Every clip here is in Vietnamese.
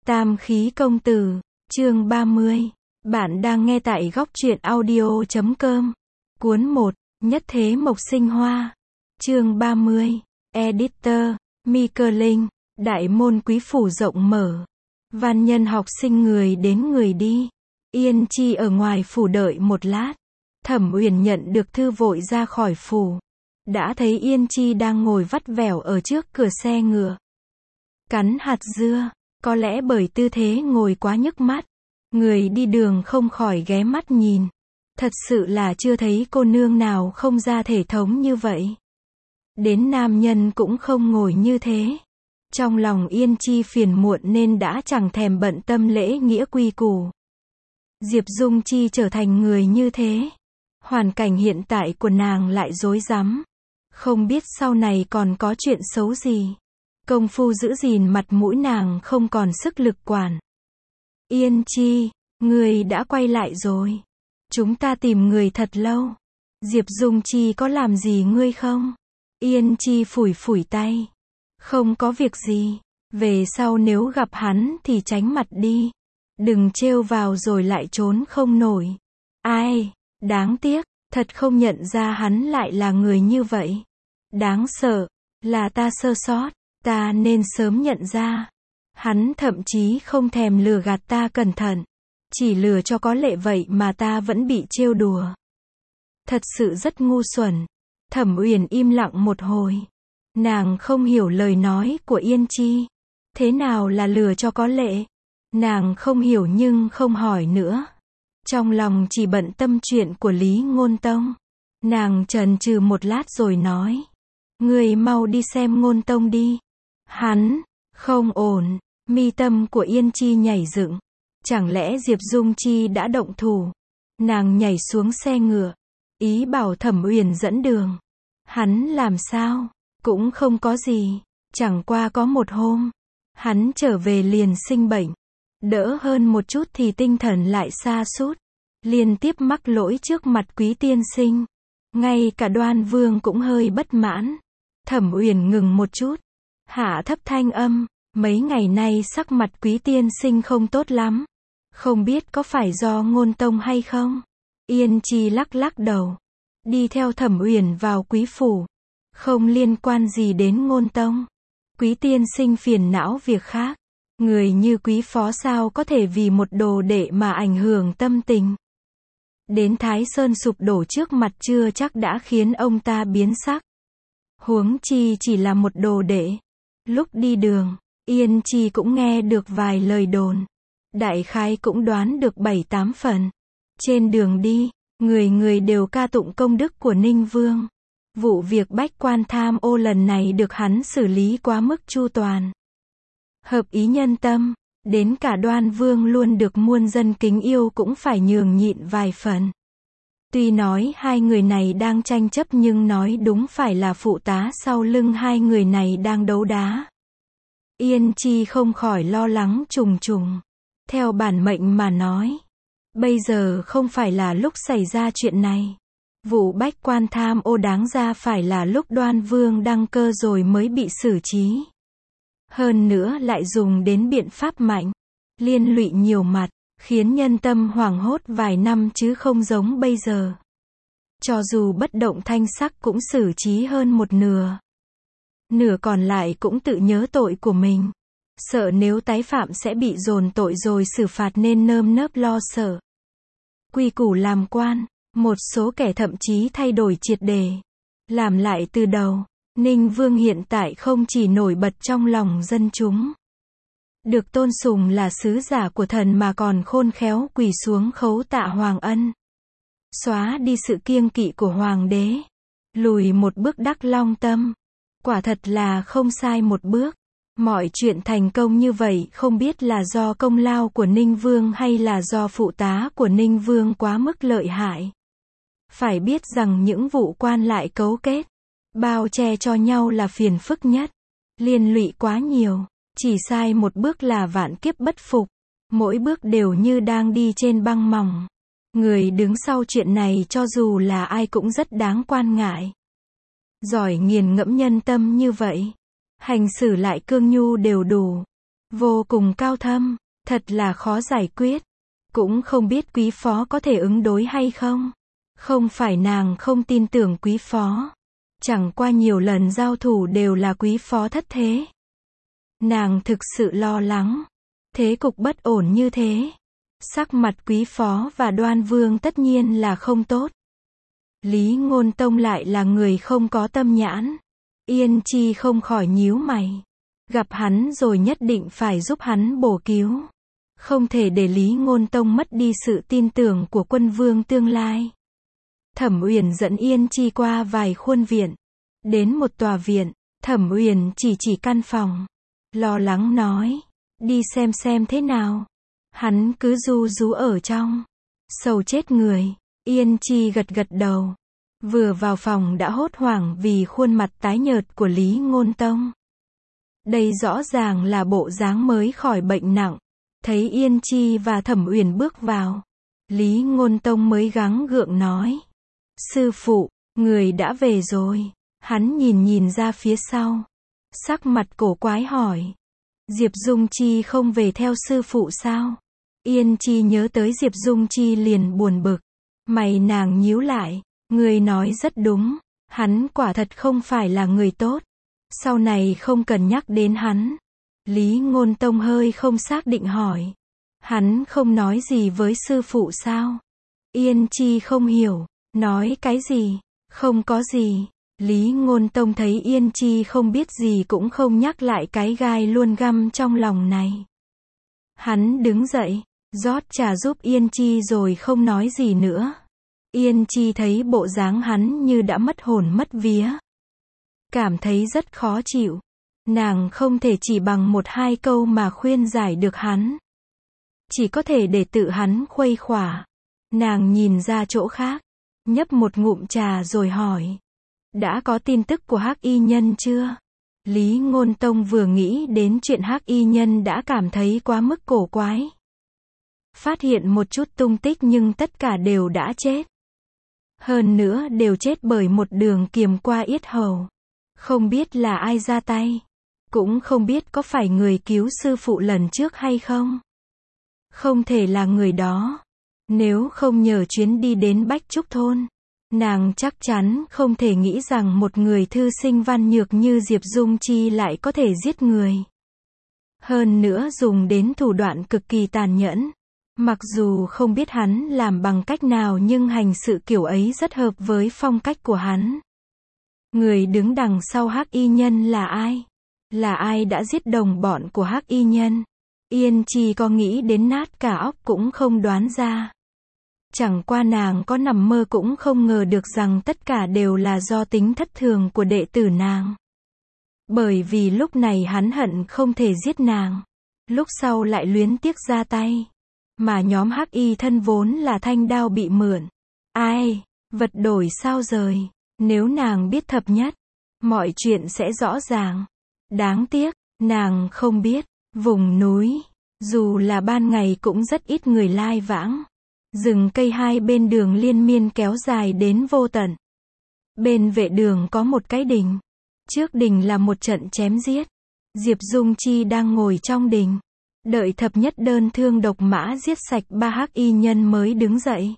Tam khí công tử, chương 30. Bạn đang nghe tại góc truyện audio.com. Cuốn 1, Nhất thế mộc sinh hoa. Chương 30. Editor, Mika Linh. Đại môn quý phủ rộng mở. Văn nhân học sinh người đến người đi. Yên Chi ở ngoài phủ đợi một lát. Thẩm Uyển nhận được thư vội ra khỏi phủ. Đã thấy Yên Chi đang ngồi vắt vẻo ở trước cửa xe ngựa. Cắn hạt dưa. Có lẽ bởi tư thế ngồi quá nhức mắt, người đi đường không khỏi ghé mắt nhìn. Thật sự là chưa thấy cô nương nào không ra thể thống như vậy. Đến nam nhân cũng không ngồi như thế. Trong lòng Yên Chi phiền muộn nên đã chẳng thèm bận tâm lễ nghĩa quy củ. Diệp Dung Chi trở thành người như thế. Hoàn cảnh hiện tại của nàng lại rối rắm. Không biết sau này còn có chuyện xấu gì. Công phu giữ gìn mặt mũi nàng không còn sức lực quản. Yên Chi, người đã quay lại rồi. Chúng ta tìm người thật lâu. Diệp Dung Chi có làm gì ngươi không? Yên Chi phủi phủi tay. Không có việc gì. Về sau nếu gặp hắn thì tránh mặt đi. Đừng trêu vào rồi lại trốn không nổi. Ai, đáng tiếc, thật không nhận ra hắn lại là người như vậy. Đáng sợ, là ta sơ sót. Ta nên sớm nhận ra. Hắn thậm chí không thèm lừa gạt ta cẩn thận. Chỉ lừa cho có lệ vậy mà ta vẫn bị trêu đùa. Thật sự rất ngu xuẩn. Thẩm Uyển im lặng một hồi. Nàng không hiểu lời nói của Yên Chi. Thế nào là lừa cho có lệ? Nàng không hiểu nhưng không hỏi nữa. Trong lòng chỉ bận tâm chuyện của Lý Ngôn Tông. Nàng chần chừ một lát rồi nói. Ngươi mau đi xem Ngôn Tông đi. Hắn, không ổn. Mi tâm của Yên Chi nhảy dựng. Chẳng lẽ Diệp Dung Chi đã động thủ? Nàng nhảy xuống xe ngựa. Ý bảo Thẩm Uyển dẫn đường. Hắn làm sao? Cũng không có gì. Chẳng qua có một hôm. Hắn trở về liền sinh bệnh. Đỡ hơn một chút thì tinh thần lại sa sút. Liên tiếp mắc lỗi trước mặt Quý tiên sinh. Ngay cả Đoan Vương cũng hơi bất mãn. Thẩm Uyển ngừng một chút. Hạ thấp thanh âm, mấy ngày nay sắc mặt Quý tiên sinh không tốt lắm. Không biết có phải do Ngôn Tông hay không? Yên Chi lắc lắc đầu. Đi theo Thẩm Uyển vào Quý phủ. Không liên quan gì đến Ngôn Tông. Quý tiên sinh phiền não việc khác. Người như Quý phó sao có thể vì một đồ đệ mà ảnh hưởng tâm tình. Đến Thái Sơn sụp đổ trước mặt chưa chắc đã khiến ông ta biến sắc. Huống chi chỉ là một đồ đệ. Lúc đi đường, Yên Chi cũng nghe được vài lời đồn. Đại khái cũng đoán được 7-8 phần. Trên đường đi, người người đều ca tụng công đức của Ninh Vương. Vụ việc bách quan tham ô lần này được hắn xử lý quá mức chu toàn. Hợp ý nhân tâm, đến cả Đoan Vương luôn được muôn dân kính yêu cũng phải nhường nhịn vài phần. Tuy nói hai người này đang tranh chấp nhưng nói đúng phải là phụ tá sau lưng hai người này đang đấu đá. Yên Chi không khỏi lo lắng trùng trùng. Theo bản mệnh mà nói. Bây giờ không phải là lúc xảy ra chuyện này. Vụ bách quan tham ô đáng ra phải là lúc Đoan Vương đăng cơ rồi mới bị xử trí. Hơn nữa lại dùng đến biện pháp mạnh. Liên lụy nhiều mặt. Khiến nhân tâm hoảng hốt vài năm chứ không giống bây giờ. Cho dù bất động thanh sắc cũng xử trí hơn một nửa. Nửa còn lại cũng tự nhớ tội của mình. Sợ nếu tái phạm sẽ bị dồn tội rồi xử phạt nên nơm nớp lo sợ. Quy củ làm quan, một số kẻ thậm chí thay đổi triệt đề. Làm lại từ đầu, Ninh Vương hiện tại không chỉ nổi bật trong lòng dân chúng. Được tôn sùng là sứ giả của thần mà còn khôn khéo quỳ xuống khấu tạ Hoàng Ân. Xóa đi sự kiêng kỵ của Hoàng đế. Lùi một bước đắc long tâm. Quả thật là không sai một bước. Mọi chuyện thành công như vậy không biết là do công lao của Ninh Vương hay là do phụ tá của Ninh Vương quá mức lợi hại. Phải biết rằng những vụ quan lại cấu kết, bao che cho nhau là phiền phức nhất. Liên lụy quá nhiều. Chỉ sai một bước là vạn kiếp bất phục. Mỗi bước đều như đang đi trên băng mỏng. Người đứng sau chuyện này cho dù là ai cũng rất đáng quan ngại. Giỏi nghiền ngẫm nhân tâm như vậy. Hành xử lại cương nhu đều đủ. vô cùng cao thâm, thật là khó giải quyết. Cũng không biết quý phó có thể ứng đối hay không. Không phải nàng không tin tưởng quý phó. Chẳng qua nhiều lần giao thủ đều là quý phó thất thế. Nàng thực sự lo lắng. Thế cục bất ổn như thế. Sắc mặt quý phó và Đoan Vương tất nhiên là không tốt. Lý Ngôn Tông lại là người không có tâm nhãn. Yên Chi không khỏi nhíu mày. Gặp hắn rồi nhất định phải giúp hắn bổ cứu. Không thể để Lý Ngôn Tông mất đi sự tin tưởng của quân vương tương lai. Thẩm Uyển dẫn Yên Chi qua vài khuôn viện. Đến một tòa viện, Thẩm Uyển chỉ căn phòng. Lo lắng nói, đi xem thế nào. Hắn cứ ru rú ở trong. Sầu chết người. Yên Chi gật đầu. Vừa vào phòng đã hốt hoảng vì khuôn mặt tái nhợt của Lý Ngôn Tông. Đây rõ ràng là bộ dáng mới khỏi bệnh nặng. Thấy Yên Chi và Thẩm Uyển bước vào. Lý Ngôn Tông mới gắng gượng nói. Sư phụ, người đã về rồi. Hắn nhìn ra phía sau. Sắc mặt cổ quái hỏi. Diệp Dung Chi không về theo sư phụ sao? Yên Chi nhớ tới Diệp Dung Chi liền buồn bực. Mày nàng nhíu lại. Người nói rất đúng. Hắn quả thật không phải là người tốt. Sau này không cần nhắc đến hắn. Lý Ngôn Tông hơi không xác định hỏi. Hắn không nói gì với sư phụ sao? Yên Chi không hiểu. Nói cái gì? Không có gì. Lý Ngôn Tông thấy Yên Chi không biết gì cũng không nhắc lại cái gai luôn găm trong lòng này. Hắn đứng dậy, rót trà giúp Yên Chi rồi không nói gì nữa. Yên Chi thấy bộ dáng hắn như đã mất hồn mất vía. Cảm thấy rất khó chịu. Nàng không thể chỉ bằng một hai câu mà khuyên giải được hắn. Chỉ có thể để tự hắn khuây khỏa. Nàng nhìn ra chỗ khác, nhấp một ngụm trà rồi hỏi. Đã có tin tức của Hắc Y Nhân chưa? Lý Ngôn Tông vừa nghĩ đến chuyện Hắc Y Nhân đã cảm thấy quá mức cổ quái. Phát hiện một chút tung tích nhưng tất cả đều đã chết. Hơn nữa đều chết bởi một đường kiềm qua yết hầu. Không biết là ai ra tay. Cũng không biết có phải người cứu sư phụ lần trước hay không. Không thể là người đó. Nếu không nhờ chuyến đi đến Bách Trúc Thôn, nàng chắc chắn không thể nghĩ rằng một người thư sinh văn nhược như Diệp Dung Chi lại có thể giết người. Hơn nữa dùng đến thủ đoạn cực kỳ tàn nhẫn. Mặc dù không biết hắn làm bằng cách nào nhưng hành sự kiểu ấy rất hợp với phong cách của hắn. Người đứng đằng sau Hắc Y Nhân là ai? Là ai đã giết đồng bọn của Hắc Y Nhân? Yên Chi có nghĩ đến nát cả óc cũng không đoán ra. Chẳng qua nàng có nằm mơ cũng không ngờ được rằng tất cả đều là do tính thất thường của đệ tử nàng. Bởi vì lúc này hắn hận không thể giết nàng. Lúc sau lại luyến tiếc ra tay. Mà nhóm Hắc Y thân vốn là thanh đao bị mượn. Ai? Vật đổi sao rời. Nếu nàng biết thập nhất, mọi chuyện sẽ rõ ràng. Đáng tiếc, nàng không biết. Vùng núi, dù là ban ngày cũng rất ít người lai vãng. Rừng cây hai bên đường liên miên kéo dài đến vô tận. Bên vệ đường có một cái đình. Trước đình là một trận chém giết. Diệp Dung Chi đang ngồi trong đình. Đợi thập nhất đơn thương độc mã giết sạch 3 Hắc Y Nhân mới đứng dậy.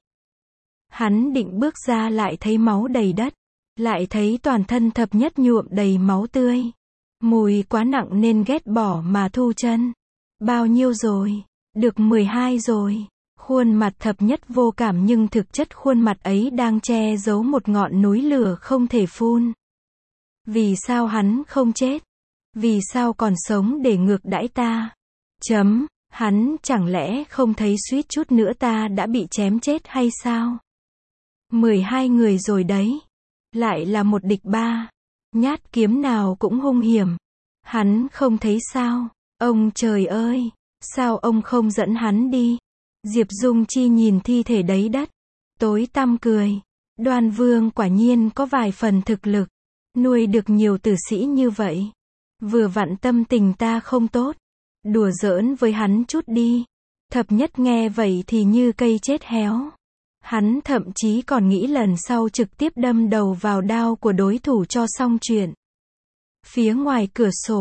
Hắn định bước ra lại thấy máu đầy đất. Lại thấy toàn thân thập nhất nhuộm đầy máu tươi. Mùi quá nặng nên ghét bỏ mà thu chân. Bao nhiêu rồi? Được 12 rồi. Khuôn mặt thập nhất vô cảm nhưng thực chất khuôn mặt ấy đang che giấu một ngọn núi lửa không thể phun. Vì sao hắn không chết? Vì sao còn sống để ngược đãi ta? Hắn chẳng lẽ không thấy suýt chút nữa ta đã bị chém chết hay sao? 12 người rồi đấy. Lại là một địch 3. Nhát kiếm nào cũng hung hiểm. Hắn không thấy sao? Ông trời ơi! Sao ông không dẫn hắn đi? Diệp Dung Chi nhìn thi thể đấy đất. Tối tăm cười. Đoan Vương quả nhiên có vài phần thực lực. Nuôi được nhiều tử sĩ như vậy. Vừa vặn tâm tình ta không tốt. Đùa giỡn với hắn chút đi. Thập nhất nghe vậy thì như cây chết héo. Hắn thậm chí còn nghĩ lần sau trực tiếp đâm đầu vào đao của đối thủ cho xong chuyện. Phía ngoài cửa sổ,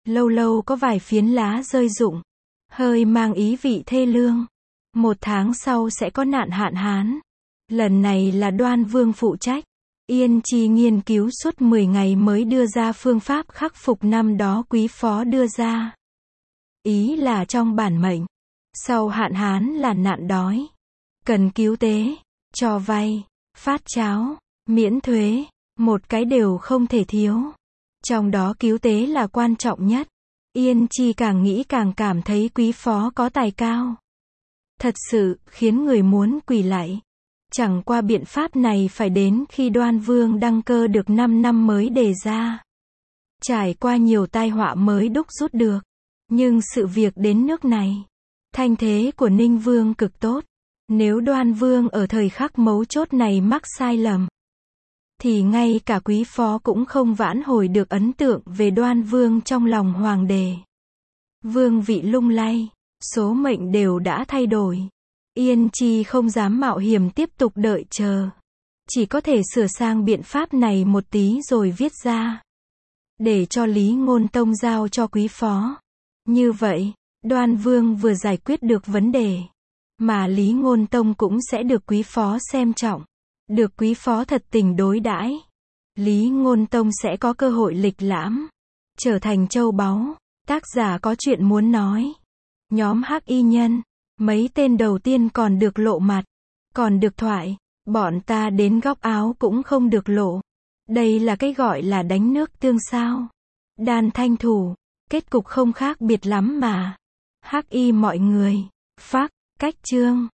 lâu lâu có vài phiến lá rơi rụng, hơi mang ý vị thê lương. 1 tháng sau sẽ có nạn hạn hán. Lần này là Đoan Vương phụ trách. Yên Chi nghiên cứu suốt 10 ngày mới đưa ra phương pháp khắc phục năm đó quý phó đưa ra. Ý là trong bản mệnh, sau hạn hán là nạn đói, cần cứu tế, cho vay, phát cháo, miễn thuế, một cái đều không thể thiếu. Trong đó cứu tế là quan trọng nhất. Yên Chi càng nghĩ càng cảm thấy quý phó có tài cao. Thật sự, khiến người muốn quỳ lạy. Chẳng qua biện pháp này phải đến khi Đoan Vương đăng cơ được 5 năm mới đề ra. Trải qua nhiều tai họa mới đúc rút được. Nhưng sự việc đến nước này, thanh thế của Ninh Vương cực tốt. Nếu Đoan Vương ở thời khắc mấu chốt này mắc sai lầm, thì ngay cả quý phó cũng không vãn hồi được ấn tượng về Đoan Vương trong lòng hoàng đế. Vương vị lung lay, số mệnh đều đã thay đổi. Yên Chi không dám mạo hiểm tiếp tục đợi chờ. Chỉ có thể sửa sang biện pháp này một tí rồi viết ra. Để cho Lý Ngôn Tông giao cho quý phó. Như vậy, Đoan Vương vừa giải quyết được vấn đề, mà Lý Ngôn Tông cũng sẽ được quý phó xem trọng. Được quý phó thật tình đối đãi. Lý Ngôn Tông sẽ có cơ hội lịch lãm, trở thành châu báu. Tác giả có chuyện muốn nói. Nhóm Hắc Y Nhân, mấy tên đầu tiên còn được lộ mặt, còn được thoại, bọn ta đến góc áo cũng không được lộ. Đây là cái gọi là đánh nước tương sao. Đan Thanh Thủ, kết cục không khác biệt lắm mà. Hắc Y mọi người, phác, cách chương.